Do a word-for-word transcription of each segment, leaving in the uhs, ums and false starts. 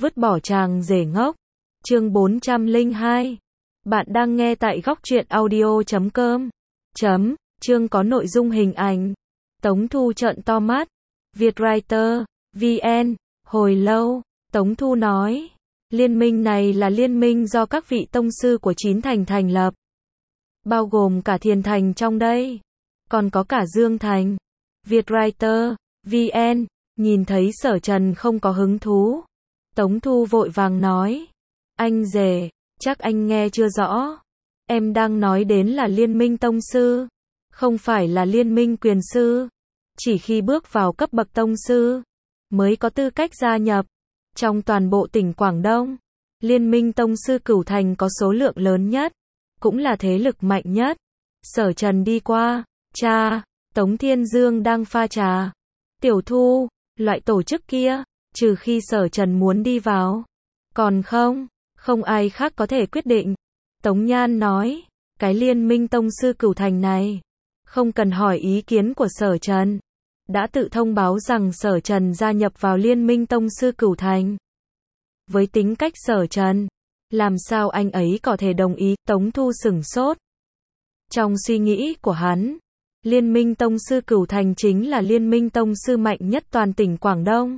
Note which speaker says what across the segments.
Speaker 1: Vứt bỏ chàng rể ngốc. Chương bốn trăm lẻ hai. Bạn đang nghe tại góc truyện audio chấm com. Chấm, chương có nội dung hình ảnh. Tống Thu trợn to mắt. Vietwriter, vê en, hồi lâu, Tống Thu nói. Liên minh này là liên minh do các vị tông sư của chín thành thành lập. Bao gồm cả Thiền Thành trong đây. Còn có cả Dương Thành. Vietwriter, vê en, nhìn thấy Sở Trần không có hứng thú. Tống Thu vội vàng nói. Anh rể, chắc anh nghe chưa rõ. Em đang nói đến là liên minh tông sư. Không phải là liên minh quyền sư. Chỉ khi bước vào cấp bậc tông sư, mới có tư cách gia nhập. Trong toàn bộ tỉnh Quảng Đông, liên minh tông sư Cửu Thành có số lượng lớn nhất. Cũng là thế lực mạnh nhất. Sở Trần đi qua. Cha, Tống Thiên Dương đang pha trà. Tiểu Thu, loại tổ chức kia, trừ khi Sở Trần muốn đi vào. Còn không, không ai khác có thể quyết định. Tống Nhan nói, cái liên minh tông sư Cửu Thành này, không cần hỏi ý kiến của Sở Trần. Đã tự thông báo rằng Sở Trần gia nhập vào liên minh tông sư Cửu Thành. Với tính cách Sở Trần, làm sao anh ấy có thể đồng ý? Tống Thu sửng sốt. Trong suy nghĩ của hắn, liên minh tông sư Cửu Thành chính là liên minh tông sư mạnh nhất toàn tỉnh Quảng Đông.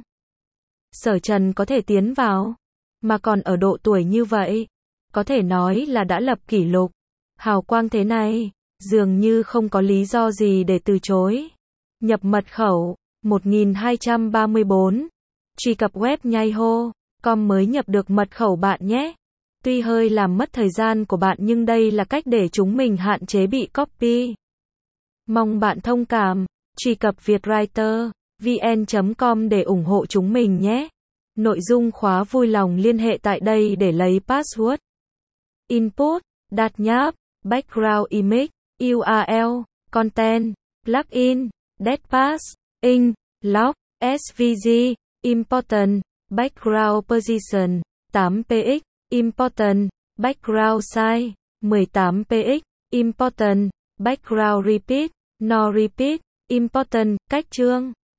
Speaker 1: Sở Trần có thể tiến vào, mà còn ở độ tuổi như vậy, có thể nói là đã lập kỷ lục. Hào quang thế này, dường như không có lý do gì để từ chối. Nhập mật khẩu, một nghìn hai trăm ba mươi tư. Truy cập web nhai hô chấm com mới nhập được mật khẩu bạn nhé. Tuy hơi làm mất thời gian của bạn nhưng đây là cách để chúng mình hạn chế bị copy. Mong bạn thông cảm. Truy cập vietwriter vê en chấm com để ủng hộ chúng mình nhé. Nội dung khóa vui lòng liên hệ tại đây để lấy password. Input, đặt nháp, background image, u rờ lờ, content, plugin, deadpass, ink, log, ét vê giê, important, background position, tám px, important, background size, mười tám px, important, background repeat, no repeat, important, cách chương.